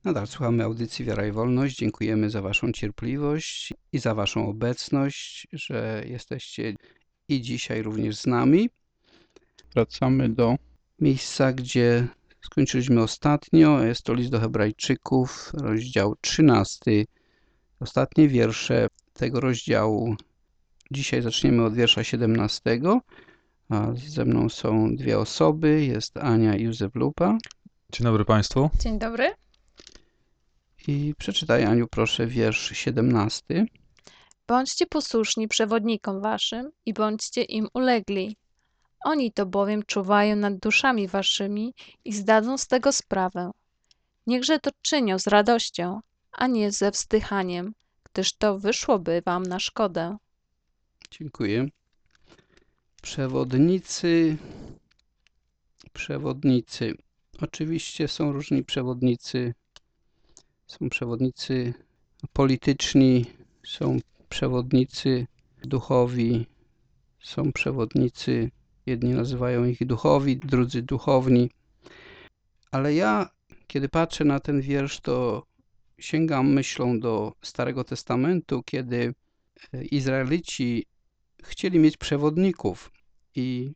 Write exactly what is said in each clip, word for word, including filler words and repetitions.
Nadal słuchamy audycji Wiara i Wolność. Dziękujemy za Waszą cierpliwość i za Waszą obecność, że jesteście i dzisiaj również z nami. Wracamy do miejsca, gdzie skończyliśmy ostatnio. Jest to list do Hebrajczyków, rozdział trzynasty. Ostatnie wiersze tego rozdziału. Dzisiaj zaczniemy od wiersza siedemnastego. A ze mną są dwie osoby. Jest Ania i Józef Lupa. Dzień dobry Państwu. Dzień dobry. I przeczytaj, Aniu, proszę, wiersz siedemnasty. Bądźcie posłuszni przewodnikom waszym i bądźcie im ulegli. Oni to bowiem czuwają nad duszami waszymi i zdadzą z tego sprawę. Niechże to czynią z radością, a nie ze wzdychaniem, gdyż to wyszłoby wam na szkodę. Dziękuję. Przewodnicy, przewodnicy. Oczywiście są różni przewodnicy. Są przewodnicy polityczni, są przewodnicy duchowi, są przewodnicy, jedni nazywają ich duchowi, drudzy duchowni. Ale ja, kiedy patrzę na ten wiersz, to sięgam myślą do Starego Testamentu, kiedy Izraelici chcieli mieć przewodników i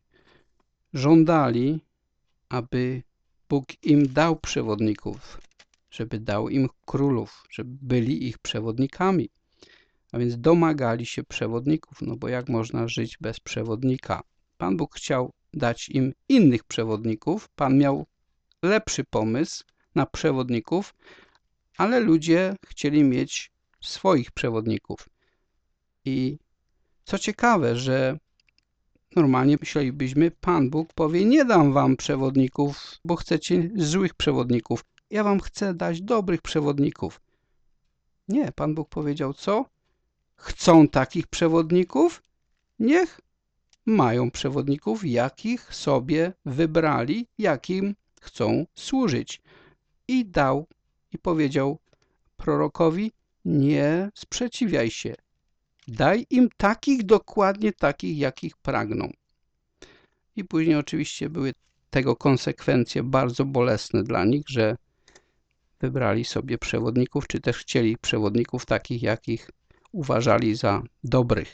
żądali, aby Bóg im dał przewodników, żeby dał im królów, żeby byli ich przewodnikami. A więc domagali się przewodników, no bo jak można żyć bez przewodnika? Pan Bóg chciał dać im innych przewodników, Pan miał lepszy pomysł na przewodników, ale ludzie chcieli mieć swoich przewodników. I co ciekawe, że normalnie myślelibyśmy, Pan Bóg powie, nie dam wam przewodników, bo chcecie złych przewodników. Ja wam chcę dać dobrych przewodników. Nie, Pan Bóg powiedział co? Chcą takich przewodników? Niech mają przewodników, jakich sobie wybrali, jakim chcą służyć. I dał, i powiedział prorokowi, nie sprzeciwiaj się. Daj im takich, dokładnie takich, jakich pragną. I później oczywiście były tego konsekwencje bardzo bolesne dla nich, że wybrali sobie przewodników, czy też chcieli przewodników takich, jakich uważali za dobrych.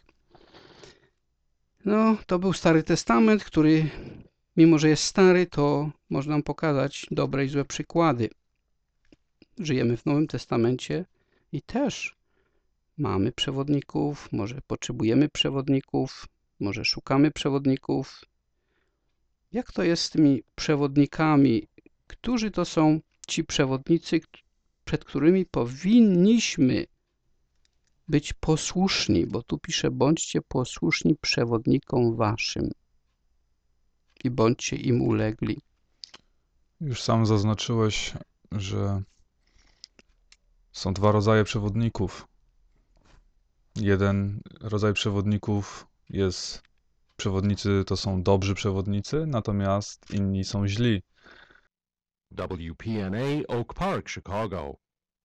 No, to był Stary Testament, który, mimo że jest stary, to można nam pokazać dobre i złe przykłady. Żyjemy w Nowym Testamencie i też mamy przewodników, może potrzebujemy przewodników, może szukamy przewodników. Jak to jest z tymi przewodnikami? Którzy to są ci przewodnicy, przed którymi powinniśmy być posłuszni? Bo tu pisze, bądźcie posłuszni przewodnikom waszym i bądźcie im ulegli. Już sam zaznaczyłeś, że są dwa rodzaje przewodników. Jeden rodzaj przewodników jest, przewodnicy to są dobrzy przewodnicy, natomiast inni są źli. W P N A Oak Park, Chicago.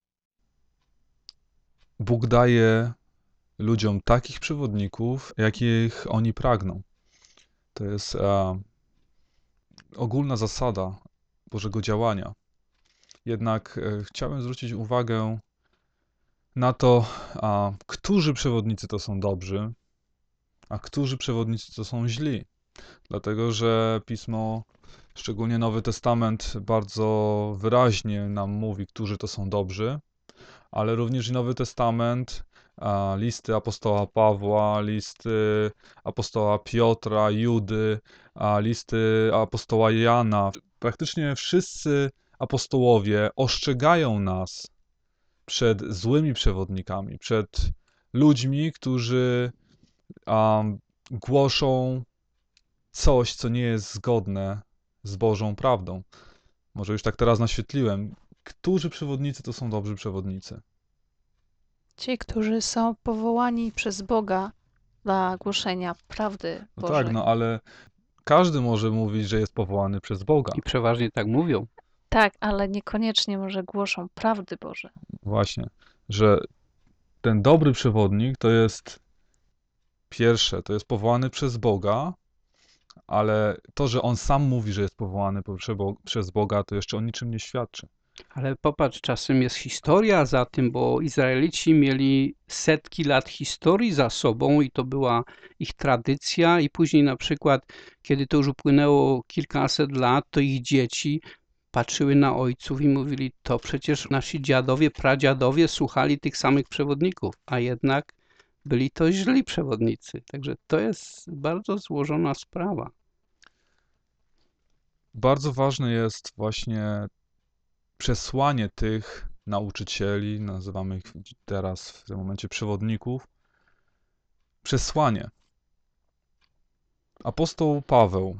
Bóg daje ludziom takich przewodników, jakich oni pragną. To jest a, ogólna zasada Bożego działania. Jednak e, chciałem zwrócić uwagę na to, a, którzy przewodnicy to są dobrzy, a którzy przewodnicy to są źli. Dlatego, że Pismo, szczególnie Nowy Testament, bardzo wyraźnie nam mówi, którzy to są dobrzy, ale również i Nowy Testament, a, listy apostoła Pawła, listy apostoła Piotra, Judy, a, listy apostoła Jana. Praktycznie wszyscy apostołowie ostrzegają nas przed złymi przewodnikami, przed ludźmi, którzy um, głoszą coś, co nie jest zgodne z Bożą prawdą. Może już tak teraz naświetliłem. Którzy przewodnicy to są dobrzy przewodnicy? Ci, którzy są powołani przez Boga dla głoszenia prawdy No Bożej. tak, no ale każdy może mówić, że jest powołany przez Boga. I przeważnie tak mówią. Tak, ale niekoniecznie może głoszą prawdy Boże. Właśnie, że ten dobry przewodnik to jest pierwsze, to jest powołany przez Boga, ale to, że on sam mówi, że jest powołany przez Boga, to jeszcze o niczym nie świadczy. Ale popatrz, czasem jest historia za tym, bo Izraelici mieli setki lat historii za sobą i to była ich tradycja i później na przykład, kiedy to już upłynęło kilkaset lat, to ich dzieci patrzyły na ojców i mówili, to przecież nasi dziadowie, pradziadowie słuchali tych samych przewodników, a jednak byli to źli przewodnicy. Także to jest bardzo złożona sprawa. Bardzo ważne jest właśnie przesłanie tych nauczycieli, nazywamy ich teraz w tym momencie przewodników, przesłanie. Apostoł Paweł,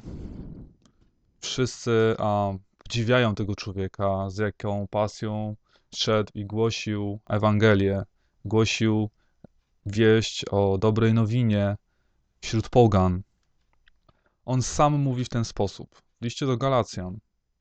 wszyscy a, podziwiają tego człowieka, z jaką pasją szedł i głosił Ewangelię, głosił wieść o dobrej nowinie wśród pogan. On sam mówi w ten sposób. W liście do Galacjan,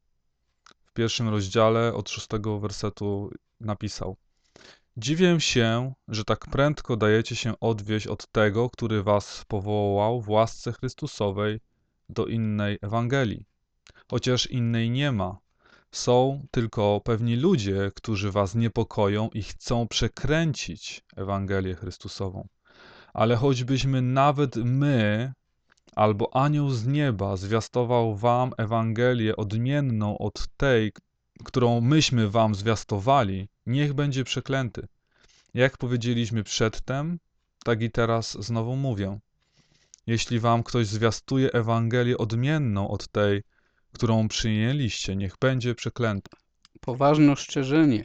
w pierwszym rozdziale od szóstego wersetu napisał: Dziwię się, że tak prędko dajecie się odwieść od tego, który was powołał w łasce Chrystusowej do innej Ewangelii. Chociaż innej nie ma. Są tylko pewni ludzie, którzy was niepokoją i chcą przekręcić Ewangelię Chrystusową. Ale choćbyśmy nawet my, albo anioł z nieba zwiastował wam Ewangelię odmienną od tej, którą myśmy wam zwiastowali, niech będzie przeklęty. Jak powiedzieliśmy przedtem, tak i teraz znowu mówię. Jeśli wam ktoś zwiastuje Ewangelię odmienną od tej, którą przyjęliście, niech będzie przeklęty. Poważne ostrzeżenie.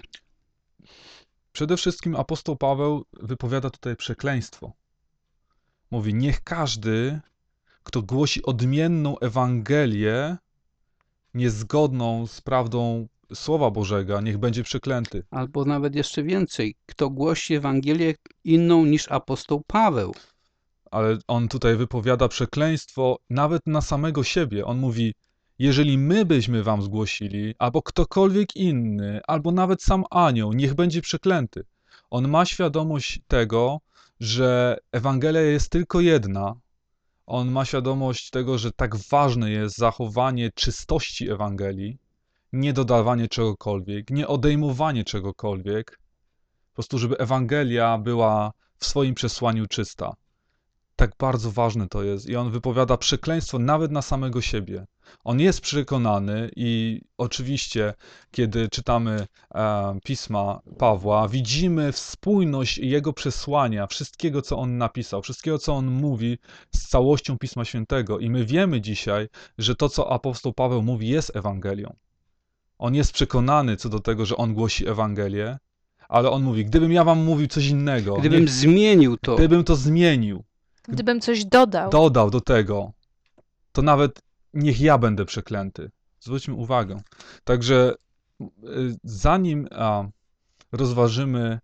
Przede wszystkim apostoł Paweł wypowiada tutaj przekleństwo. Mówi, niech każdy, kto głosi odmienną Ewangelię, niezgodną z prawdą Słowa Bożego, niech będzie przeklęty. Albo nawet jeszcze więcej, kto głosi Ewangelię inną niż apostoł Paweł. Ale on tutaj wypowiada przekleństwo nawet na samego siebie. On mówi, jeżeli my byśmy wam zgłosili, albo ktokolwiek inny, albo nawet sam anioł, niech będzie przeklęty. On ma świadomość tego, że Ewangelia jest tylko jedna. On ma świadomość tego, że tak ważne jest zachowanie czystości Ewangelii, nie dodawanie czegokolwiek, nie odejmowanie czegokolwiek, po prostu żeby Ewangelia była w swoim przesłaniu czysta. Tak bardzo ważne to jest i on wypowiada przekleństwo nawet na samego siebie. On jest przekonany i oczywiście, kiedy czytamy e, pisma Pawła, widzimy spójność jego przesłania, wszystkiego, co on napisał, wszystkiego, co on mówi z całością Pisma Świętego i my wiemy dzisiaj, że to, co apostoł Paweł mówi, jest Ewangelią. On jest przekonany co do tego, że on głosi Ewangelię, ale on mówi, gdybym ja wam mówił coś innego, Gdybym niech, zmienił to, gdybym to zmienił, Gdybym coś dodał, dodał do tego, to nawet niech ja będę przeklęty. Zwróćmy uwagę. Także y, zanim a, rozważymy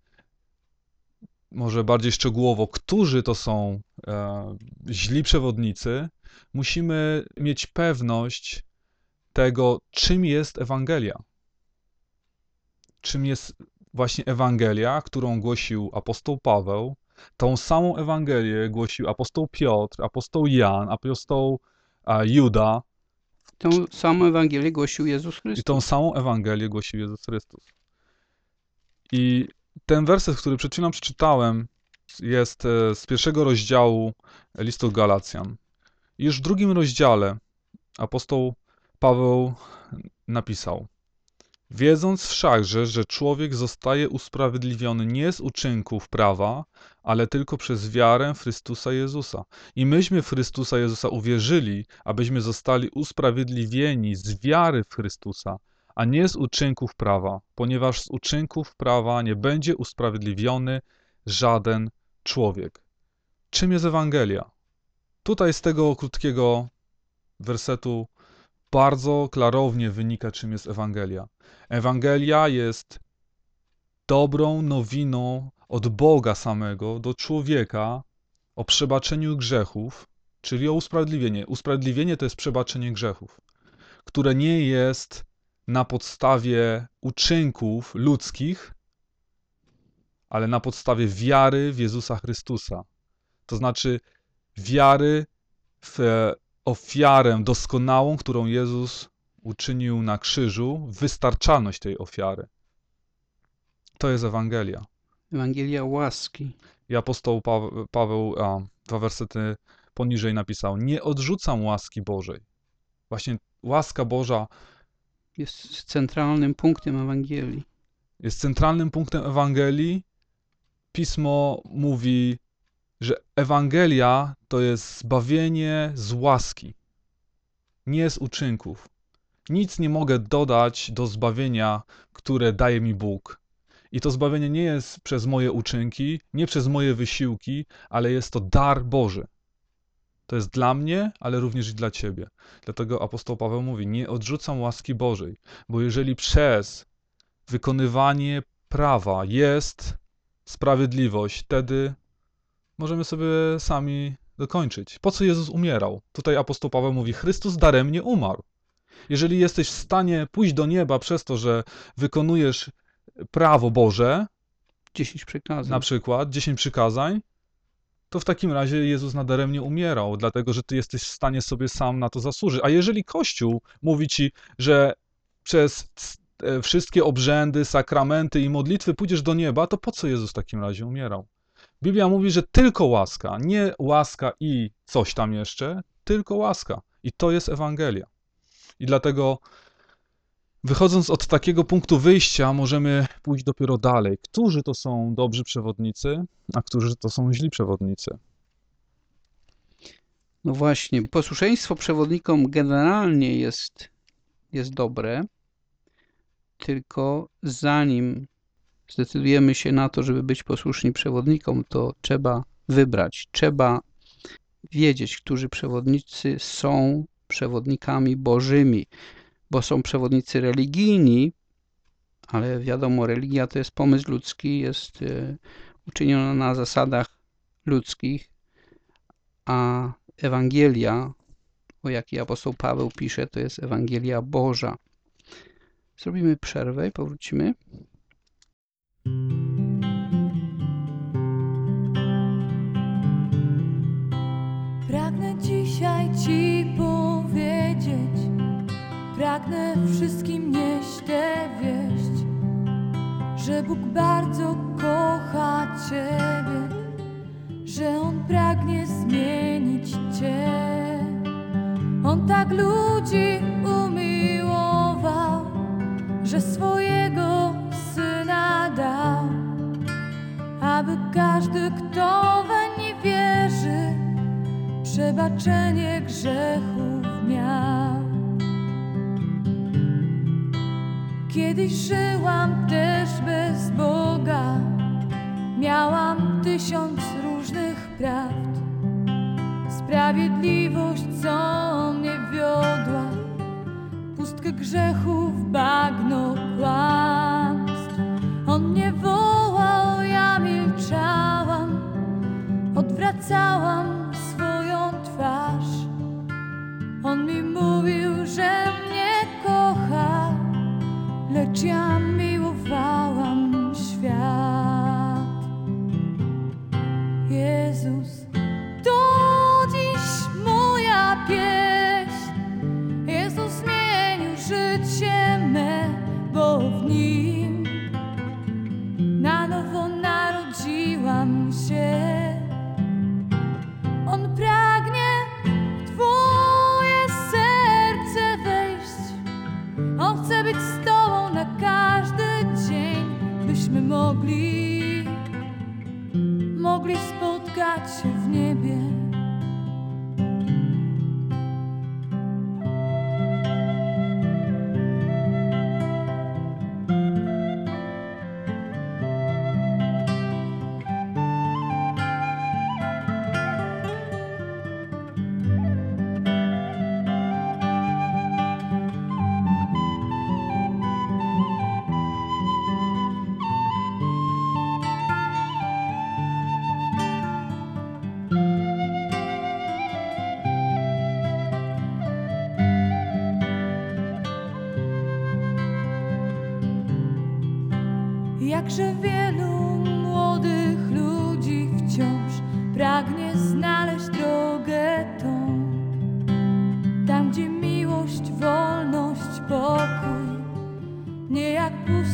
może bardziej szczegółowo, którzy to są e, źli przewodnicy, musimy mieć pewność tego, czym jest Ewangelia. Czym jest właśnie Ewangelia, którą głosił apostoł Paweł. Tą samą Ewangelię głosił apostoł Piotr, apostoł Jan, apostoł a, Juda tę samą Ewangelię głosił Jezus i Chrystus. tą samą Ewangelię głosił Jezus Chrystus. I ten werset, który przed chwilą przeczytałem, jest e, z pierwszego rozdziału listu Galacjan. I już w drugim rozdziale apostoł Paweł napisał: Wiedząc wszakże, że człowiek zostaje usprawiedliwiony nie z uczynków prawa, ale tylko przez wiarę w Chrystusa Jezusa. I myśmy w Chrystusa Jezusa uwierzyli, abyśmy zostali usprawiedliwieni z wiary w Chrystusa, a nie z uczynków prawa, ponieważ z uczynków prawa nie będzie usprawiedliwiony żaden człowiek. Czym jest Ewangelia? Tutaj z tego krótkiego wersetu bardzo klarownie wynika, czym jest Ewangelia. Ewangelia jest dobrą nowiną od Boga samego do człowieka o przebaczeniu grzechów, czyli o usprawiedliwienie. Usprawiedliwienie to jest przebaczenie grzechów, które nie jest na podstawie uczynków ludzkich, ale na podstawie wiary w Jezusa Chrystusa. To znaczy wiary w ofiarę doskonałą, którą Jezus uczynił na krzyżu, wystarczalność tej ofiary. To jest Ewangelia. Ewangelia łaski. I apostoł Paweł, Paweł a, dwa wersety poniżej napisał: nie odrzucam łaski Bożej. Właśnie łaska Boża Jest centralnym punktem Ewangelii. jest centralnym punktem Ewangelii. Pismo mówi, że Ewangelia to jest zbawienie z łaski, nie z uczynków. Nic nie mogę dodać do zbawienia, które daje mi Bóg. I to zbawienie nie jest przez moje uczynki, nie przez moje wysiłki, ale jest to dar Boży. To jest dla mnie, ale również i dla ciebie. Dlatego apostoł Paweł mówi: nie odrzucam łaski Bożej, bo jeżeli przez wykonywanie prawa jest sprawiedliwość, wtedy możemy sobie sami dokończyć. Po co Jezus umierał? Tutaj apostoł Paweł mówi: Chrystus daremnie umarł. Jeżeli jesteś w stanie pójść do nieba przez to, że wykonujesz prawo Boże, Dziesięć przykazań. na przykład dziesięć przykazań, to w takim razie Jezus nadaremnie umierał, dlatego że ty jesteś w stanie sobie sam na to zasłużyć. A jeżeli Kościół mówi ci, że przez wszystkie obrzędy, sakramenty i modlitwy pójdziesz do nieba, to po co Jezus w takim razie umierał? Biblia mówi, że tylko łaska, nie łaska i coś tam jeszcze, tylko łaska. I to jest Ewangelia. I dlatego, wychodząc od takiego punktu wyjścia, możemy pójść dopiero dalej. Którzy to są dobrzy przewodnicy, a którzy to są źli przewodnicy? No właśnie, posłuszeństwo przewodnikom generalnie jest, jest dobre, tylko zanim zdecydujemy się na to, żeby być posłuszni przewodnikom, to trzeba wybrać, trzeba wiedzieć, którzy przewodnicy są przewodnikami bożymi, bo są przewodnicy religijni, ale wiadomo, religia to jest pomysł ludzki, jest uczyniona na zasadach ludzkich, a Ewangelia, o jakiej apostoł Paweł pisze, to jest Ewangelia Boża. Zrobimy przerwę i powrócimy. Pragnę dzisiaj Ci powiedzieć, pragnę wszystkim nieść tę wieść, że Bóg bardzo kocha Ciebie, że On pragnie zmienić Cię. On tak ludzi umiłował, że swojego Syna dał, aby każdy, kto weń wierzy, przebaczenie grzechów miał. Kiedyś żyłam też bez Boga, miałam tysiąc różnych prawd. Sprawiedliwość, co mnie wiodła, pustkę grzechów, bagno kłamstw. On mnie wołał, ja milczałam, odwracałam swoją twarz. On mi mówił, że mnie kocha, lecz ja miłowałam świat. Jezus, to dziś moja pieśń. Jezus zmienił życie me, bo w Nim na nowo narodziłam się. On pragnie w Twoje serce wejść. On chce być z Tobą na każdy dzień, byśmy mogli, mogli spotkać się w niebie. Jakże wielu młodych ludzi wciąż pragnie znaleźć drogę tą, tam gdzie miłość, wolność,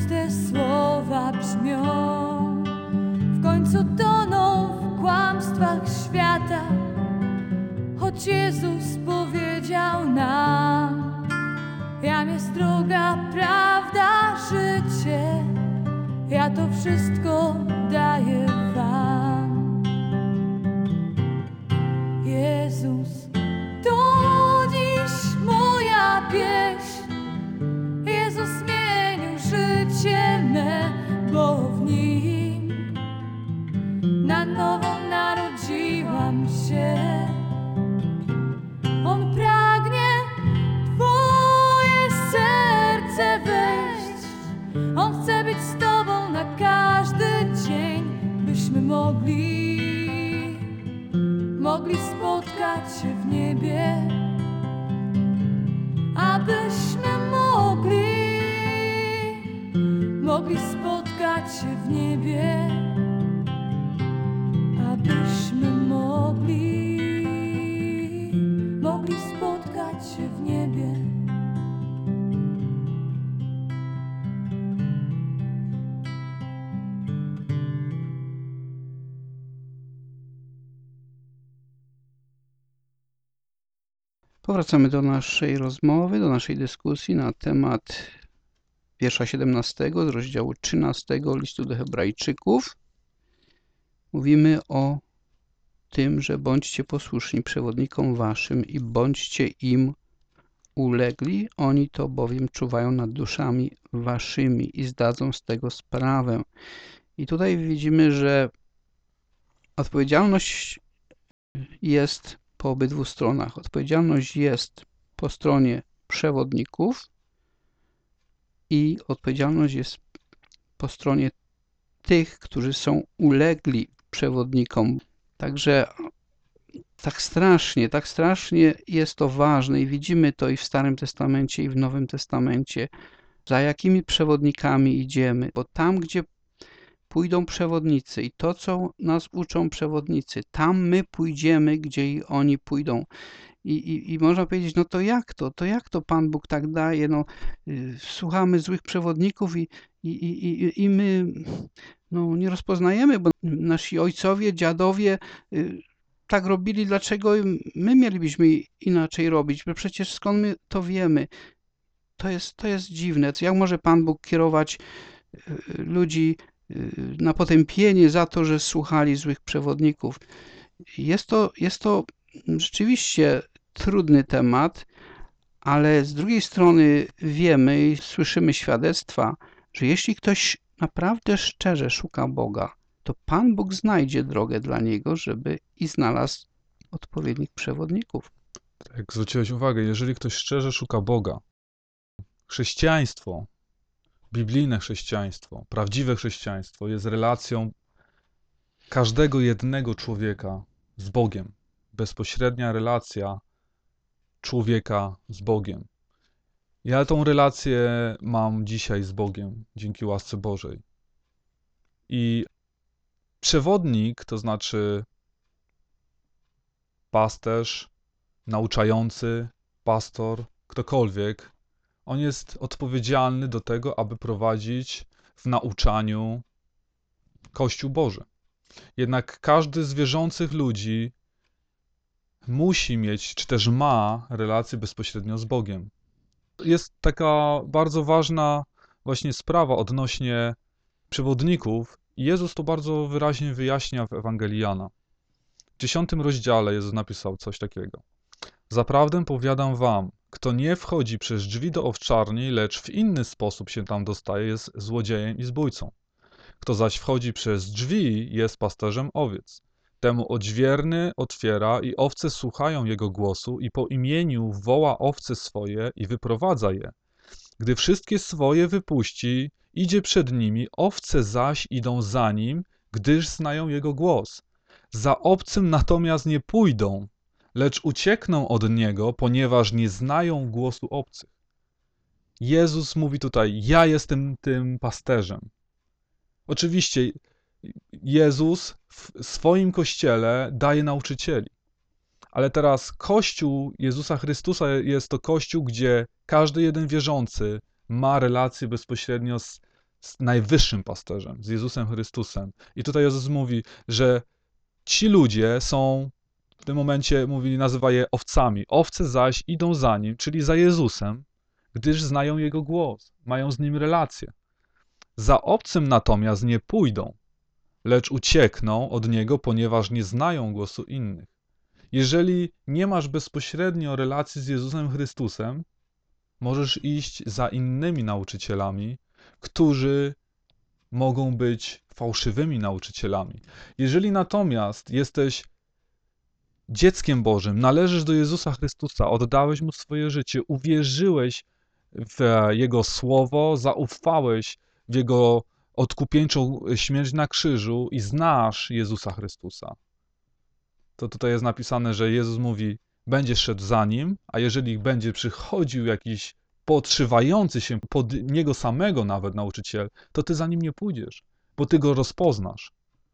puste słowa brzmią, w końcu toną w kłamstwach świata, choć Jezus powiedział nam: jam jest droga, prawda, życie, ja to wszystko daję wam. Jezus to dziś moja pieśń, Jezus zmienił życie me, bo w Nim na nowo narodziłam się. On pragnie w Twoje serce wejść, On chce być z Tobą na każdy dzień, byśmy mogli, mogli spotkać się w niebie, abyśmy mogli, mogli spotkać się w niebie, abyśmy mogli, mogli spotkać się w niebie. Powracamy do naszej rozmowy, do naszej dyskusji na temat wiersza siedemnastego z rozdziału trzynastego listu do Hebrajczyków. Mówimy o tym, że bądźcie posłuszni przewodnikom waszym i bądźcie im ulegli, oni to bowiem czuwają nad duszami waszymi i zdadzą z tego sprawę. I tutaj widzimy, że odpowiedzialność jest po obydwu stronach. Odpowiedzialność jest po stronie przewodników i odpowiedzialność jest po stronie tych, którzy są ulegli przewodnikom. Także tak strasznie, tak strasznie jest to ważne i widzimy to i w Starym Testamencie, i w Nowym Testamencie, za jakimi przewodnikami idziemy, bo tam, gdzie pójdą przewodnicy i to, co nas uczą przewodnicy, tam my pójdziemy, gdzie i oni pójdą. I, i, i można powiedzieć, no to jak to? To jak to Pan Bóg tak daje? No, y, słuchamy złych przewodników i, i, i, i my no, nie rozpoznajemy, bo nasi ojcowie, dziadowie y, tak robili, dlaczego my mielibyśmy inaczej robić? Bo przecież skąd my to wiemy? To jest, to jest dziwne. Jak może Pan Bóg kierować y, ludzi na potępienie za to, że słuchali złych przewodników? Jest to, jest to rzeczywiście trudny temat, ale z drugiej strony wiemy i słyszymy świadectwa, że jeśli ktoś naprawdę szczerze szuka Boga, to Pan Bóg znajdzie drogę dla niego, żeby i znalazł odpowiednich przewodników. Jak zwróciłeś uwagę, jeżeli ktoś szczerze szuka Boga, chrześcijaństwo, biblijne chrześcijaństwo, prawdziwe chrześcijaństwo jest relacją każdego jednego człowieka z Bogiem. Bezpośrednia relacja człowieka z Bogiem. Ja tą relację mam dzisiaj z Bogiem, dzięki łasce Bożej. I przewodnik, to znaczy pasterz, nauczający, pastor, ktokolwiek, on jest odpowiedzialny do tego, aby prowadzić w nauczaniu Kościół Boży. Jednak każdy z wierzących ludzi musi mieć, czy też ma relację bezpośrednio z Bogiem. Jest taka bardzo ważna właśnie sprawa odnośnie przewodników. Jezus to bardzo wyraźnie wyjaśnia w Ewangelii Jana. W dziesiątym rozdziale Jezus napisał coś takiego. Zaprawdę powiadam wam, kto nie wchodzi przez drzwi do owczarni, lecz w inny sposób się tam dostaje, jest złodziejem i zbójcą. Kto zaś wchodzi przez drzwi, jest pasterzem owiec. Temu odźwierny otwiera i owce słuchają jego głosu i po imieniu woła owce swoje i wyprowadza je. Gdy wszystkie swoje wypuści, idzie przed nimi, owce zaś idą za nim, gdyż znają jego głos. Za obcym natomiast nie pójdą, lecz uciekną od niego, ponieważ nie znają głosu obcych. Jezus mówi tutaj, ja jestem tym pasterzem. Oczywiście Jezus w swoim Kościele daje nauczycieli. Ale teraz Kościół Jezusa Chrystusa jest to Kościół, gdzie każdy jeden wierzący ma relację bezpośrednio z z najwyższym pasterzem, z Jezusem Chrystusem. I tutaj Jezus mówi, że ci ludzie są, w tym momencie mówi, nazywa je owcami. Owce zaś idą za nim, czyli za Jezusem, gdyż znają Jego głos, mają z Nim relację. Za obcym natomiast nie pójdą, lecz uciekną od Niego, ponieważ nie znają głosu innych. Jeżeli nie masz bezpośrednio relacji z Jezusem Chrystusem, możesz iść za innymi nauczycielami, którzy mogą być fałszywymi nauczycielami. Jeżeli natomiast jesteś dzieckiem Bożym, należysz do Jezusa Chrystusa, oddałeś Mu swoje życie, uwierzyłeś w Jego Słowo, zaufałeś w Jego odkupieńczą śmierć na krzyżu i znasz Jezusa Chrystusa, to tutaj jest napisane, że Jezus mówi, będziesz szedł za Nim, a jeżeli będzie przychodził jakiś podszywający się pod Niego samego nawet nauczyciel, to ty za Nim nie pójdziesz, bo ty Go rozpoznasz.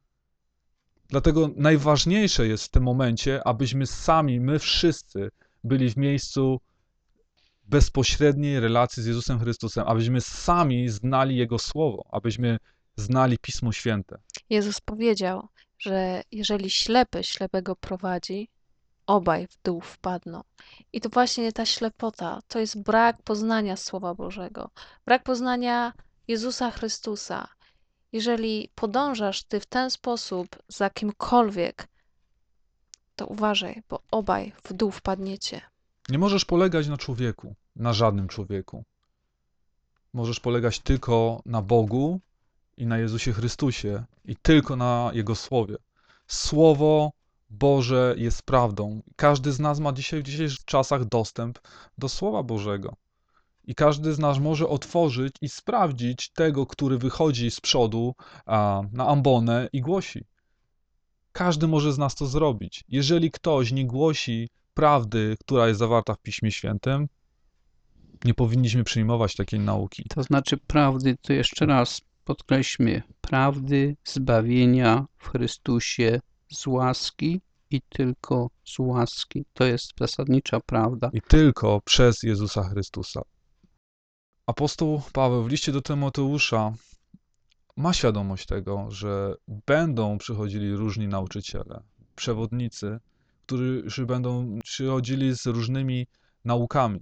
Dlatego najważniejsze jest w tym momencie, abyśmy sami, my wszyscy, byli w miejscu bezpośredniej relacji z Jezusem Chrystusem, abyśmy sami znali Jego Słowo, abyśmy znali Pismo Święte. Jezus powiedział, że jeżeli ślepy ślepego prowadzi, obaj w dół wpadną. I to właśnie ta ślepota, to jest brak poznania Słowa Bożego, brak poznania Jezusa Chrystusa. Jeżeli podążasz ty w ten sposób za kimkolwiek, to uważaj, bo obaj w dół wpadniecie. Nie możesz polegać na człowieku, na żadnym człowieku. Możesz polegać tylko na Bogu i na Jezusie Chrystusie i tylko na Jego Słowie. Słowo Boże jest prawdą. Każdy z nas ma dzisiaj w dzisiejszych czasach dostęp do Słowa Bożego. I każdy z nas może otworzyć i sprawdzić tego, który wychodzi z przodu a, na ambonę i głosi. Każdy może z nas to zrobić. Jeżeli ktoś nie głosi prawdy, która jest zawarta w Piśmie Świętym, nie powinniśmy przyjmować takiej nauki. To znaczy prawdy, to jeszcze raz podkreślmy, prawdy zbawienia w Chrystusie z łaski i tylko z łaski. To jest zasadnicza prawda. I tylko przez Jezusa Chrystusa. Apostoł Paweł w liście do Tymoteusza ma świadomość tego, że będą przychodzili różni nauczyciele, przewodnicy, którzy będą przychodzili z różnymi naukami.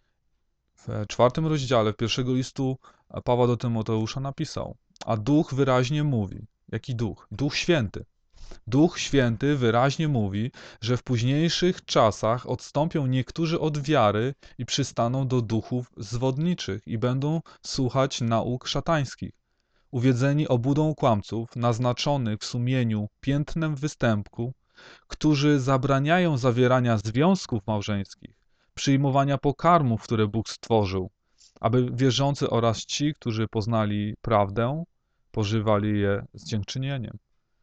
W czwartym rozdziale pierwszego listu Pawła do Tymoteusza napisał, a Duch wyraźnie mówi, jaki Duch? Duch Święty. Duch Święty wyraźnie mówi, że w późniejszych czasach odstąpią niektórzy od wiary i przystaną do duchów zwodniczych i będą słuchać nauk szatańskich. Uwiedzeni obłudą kłamców, naznaczonych w sumieniu piętnem występku, którzy zabraniają zawierania związków małżeńskich, przyjmowania pokarmów, które Bóg stworzył, aby wierzący oraz ci, którzy poznali prawdę, pożywali je z dziękczynieniem.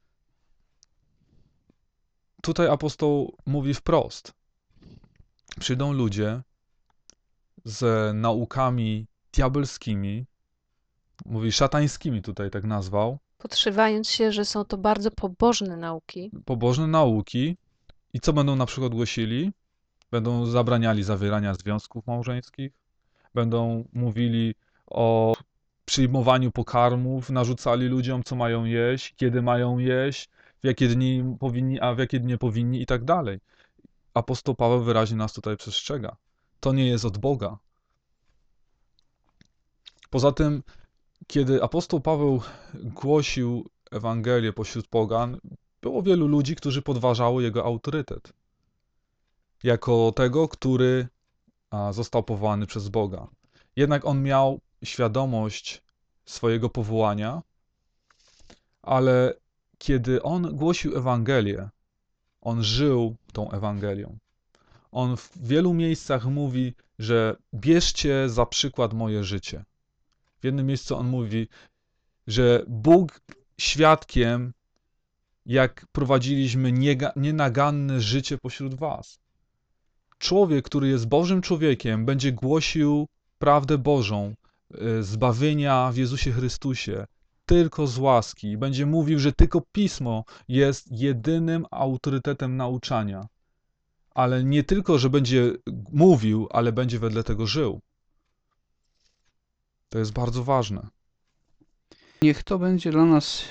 Tutaj apostoł mówi wprost. Przyjdą ludzie z naukami diabelskimi, mówi szatańskimi tutaj tak nazwał, Podszywając się, że są to bardzo pobożne nauki, pobożne nauki i co będą na przykład głosili? Będą zabraniali zawierania związków małżeńskich, będą mówili o przyjmowaniu pokarmów, narzucali ludziom, co mają jeść, kiedy mają jeść, w jakie dni powinni, a w jakie dni nie powinni i tak dalej. Apostoł Paweł wyraźnie nas tutaj przestrzega. To nie jest od Boga. Poza tym, kiedy apostoł Paweł głosił Ewangelię pośród pogan, było wielu ludzi, którzy podważało jego autorytet. Jako tego, który został powołany przez Boga. Jednak on miał świadomość swojego powołania, ale kiedy on głosił Ewangelię, on żył tą Ewangelią. On w wielu miejscach mówi, że bierzcie za przykład moje życie. W jednym miejscu on mówi, że Bóg świadkiem, jak prowadziliśmy nienaganne życie pośród was. Człowiek, który jest Bożym człowiekiem, będzie głosił prawdę Bożą, zbawienia w Jezusie Chrystusie, tylko z łaski. Będzie mówił, że tylko Pismo jest jedynym autorytetem nauczania. Ale nie tylko, że będzie mówił, ale będzie wedle tego żył. To jest bardzo ważne. Niech to będzie dla nas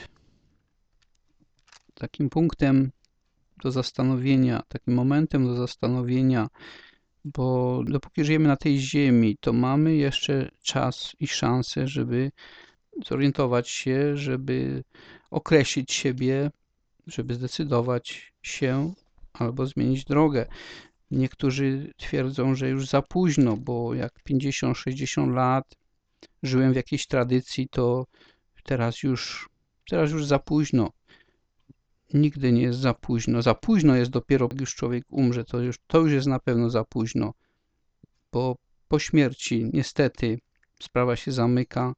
takim punktem do zastanowienia, takim momentem do zastanowienia, bo dopóki żyjemy na tej ziemi, to mamy jeszcze czas i szansę, żeby zorientować się, żeby określić siebie, żeby zdecydować się albo zmienić drogę. Niektórzy twierdzą, że już za późno, bo jak pięćdziesiąt sześćdziesiąt lat żyłem w jakiejś tradycji, to teraz już, teraz już za późno. Nigdy nie jest za późno. Za późno jest dopiero, jak już człowiek umrze, to już, to już jest na pewno za późno, bo po śmierci niestety sprawa się zamyka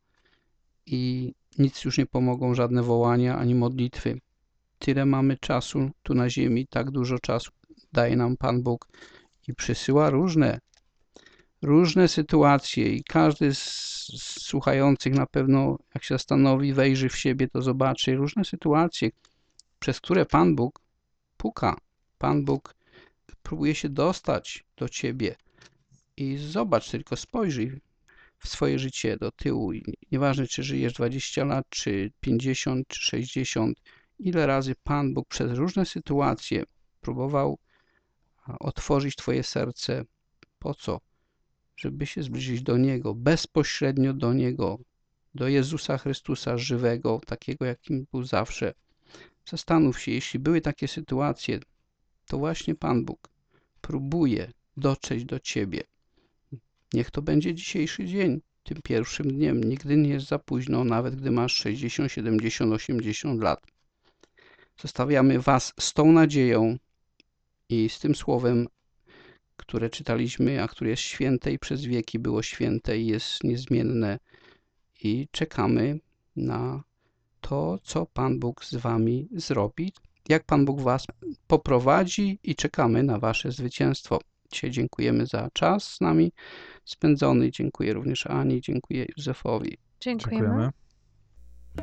i nic już nie pomogą żadne wołania ani modlitwy. Tyle mamy czasu tu na ziemi, tak dużo czasu daje nam Pan Bóg i przysyła różne, różne sytuacje i każdy z, z słuchających na pewno, jak się zastanowi, wejrzy w siebie, to zobaczy różne sytuacje, przez które Pan Bóg puka. Pan Bóg próbuje się dostać do ciebie i zobacz, tylko spojrzyj w swoje życie do tyłu. I nieważne, czy żyjesz dwadzieścia lat, czy pięćdziesiąt, czy sześćdziesiąt, ile razy Pan Bóg przez różne sytuacje próbował otworzyć twoje serce. Po co? Żeby się zbliżyć do Niego, bezpośrednio do Niego, do Jezusa Chrystusa żywego, takiego jakim był zawsze. Zastanów się, jeśli były takie sytuacje, to właśnie Pan Bóg próbuje dotrzeć do ciebie. Niech to będzie dzisiejszy dzień, tym pierwszym dniem. Nigdy nie jest za późno, nawet gdy masz sześćdziesiąt, siedemdziesiąt, osiemdziesiąt lat. Zostawiamy was z tą nadzieją i z tym słowem, które czytaliśmy, a które jest święte i przez wieki było święte i jest niezmienne. I czekamy na to, co Pan Bóg z wami zrobi, jak Pan Bóg was poprowadzi i czekamy na wasze zwycięstwo. Dzisiaj dziękujemy za czas z nami spędzony. Dziękuję również Ani, dziękuję Józefowi. Dziękujemy. Dziękujemy.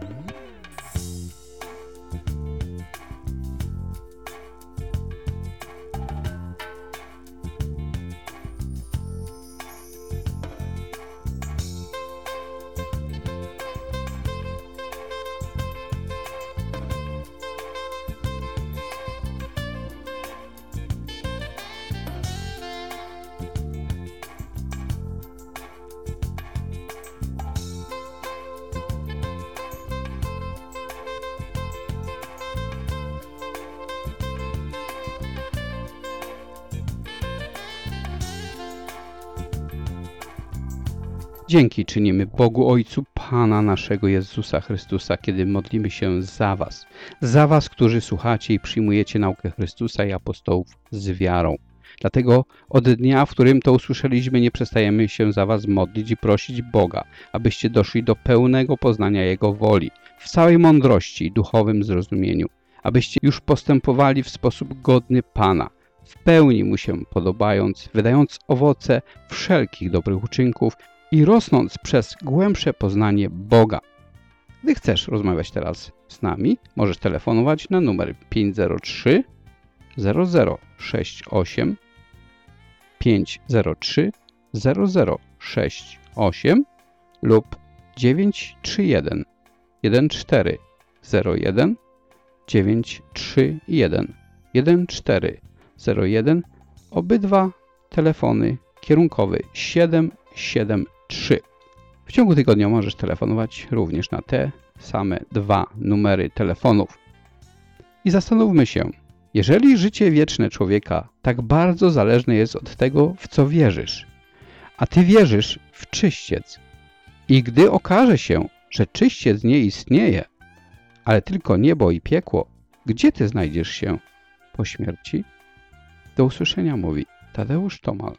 Dzięki czynimy Bogu Ojcu Pana naszego Jezusa Chrystusa, kiedy modlimy się za was. Za was, którzy słuchacie i przyjmujecie naukę Chrystusa i apostołów z wiarą. Dlatego od dnia, w którym to usłyszeliśmy, nie przestajemy się za was modlić i prosić Boga, abyście doszli do pełnego poznania Jego woli, w całej mądrości i duchowym zrozumieniu, abyście już postępowali w sposób godny Pana, w pełni Mu się podobając, wydając owoce wszelkich dobrych uczynków i rosnąc przez głębsze poznanie Boga. Gdy chcesz rozmawiać teraz z nami, możesz telefonować na numer pięć zero trzy zero zero sześć osiem pięć zero trzy zero zero sześć osiem lub dziewięć trzy jeden jeden cztery zero jeden dziewięć trzy jeden jeden cztery zero jeden. Obydwa telefony kierunkowy siedem siedem trzy. W ciągu tygodnia możesz telefonować również na te same dwa numery telefonów. I zastanówmy się, jeżeli życie wieczne człowieka tak bardzo zależne jest od tego, w co wierzysz, a ty wierzysz w czyściec i gdy okaże się, że czyściec nie istnieje, ale tylko niebo i piekło, gdzie ty znajdziesz się po śmierci? Do usłyszenia mówi Tadeusz Tomal.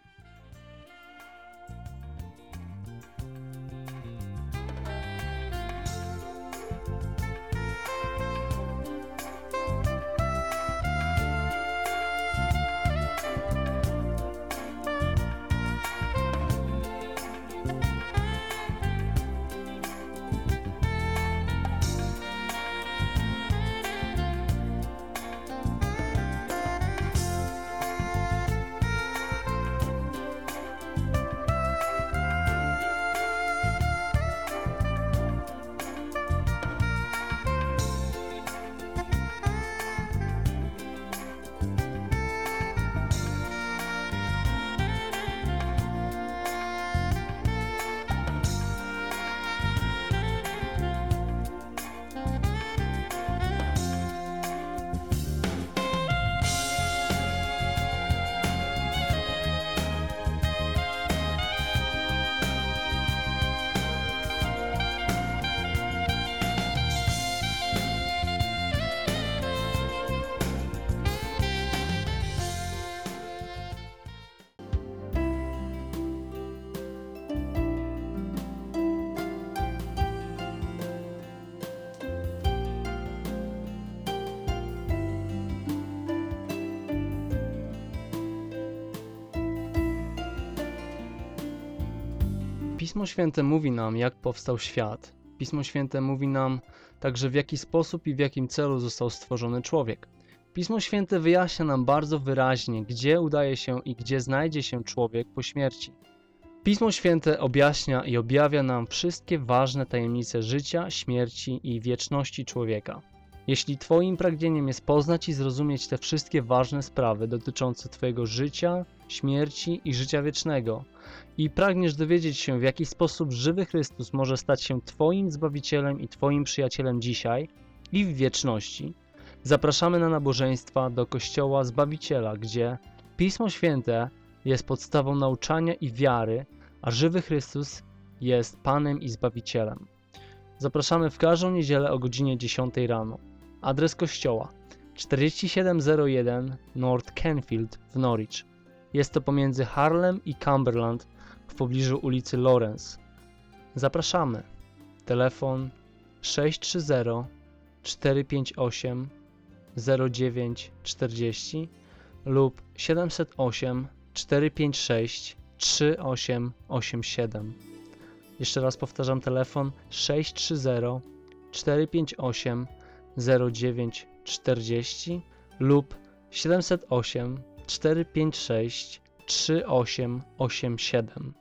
Pismo Święte mówi nam, jak powstał świat. Pismo Święte mówi nam także, w jaki sposób i w jakim celu został stworzony człowiek. Pismo Święte wyjaśnia nam bardzo wyraźnie, gdzie udaje się i gdzie znajdzie się człowiek po śmierci. Pismo Święte objaśnia i objawia nam wszystkie ważne tajemnice życia, śmierci i wieczności człowieka. Jeśli Twoim pragnieniem jest poznać i zrozumieć te wszystkie ważne sprawy dotyczące Twojego życia, śmierci i życia wiecznego i pragniesz dowiedzieć się, w jaki sposób żywy Chrystus może stać się Twoim Zbawicielem i Twoim przyjacielem dzisiaj i w wieczności, zapraszamy na nabożeństwa do Kościoła Zbawiciela, gdzie Pismo Święte jest podstawą nauczania i wiary, a żywy Chrystus jest Panem i Zbawicielem. Zapraszamy w każdą niedzielę o godzinie dziesiątej rano. Adres kościoła czterdzieści siedem zero jeden North Canfield w Norwich. Jest to pomiędzy Harlem i Cumberland w pobliżu ulicy Lawrence. Zapraszamy. Telefon sześć trzy zero cztery pięć osiem zero dziewięć czterdzieści lub siedem zero osiem cztery pięć sześć trzy osiem osiem siedem. Jeszcze raz powtarzam, telefon sześć trzy zero cztery pięć osiem zero dziewięć czterdzieści lub siedem zero osiem cztery pięć sześć trzy osiem osiem siedem.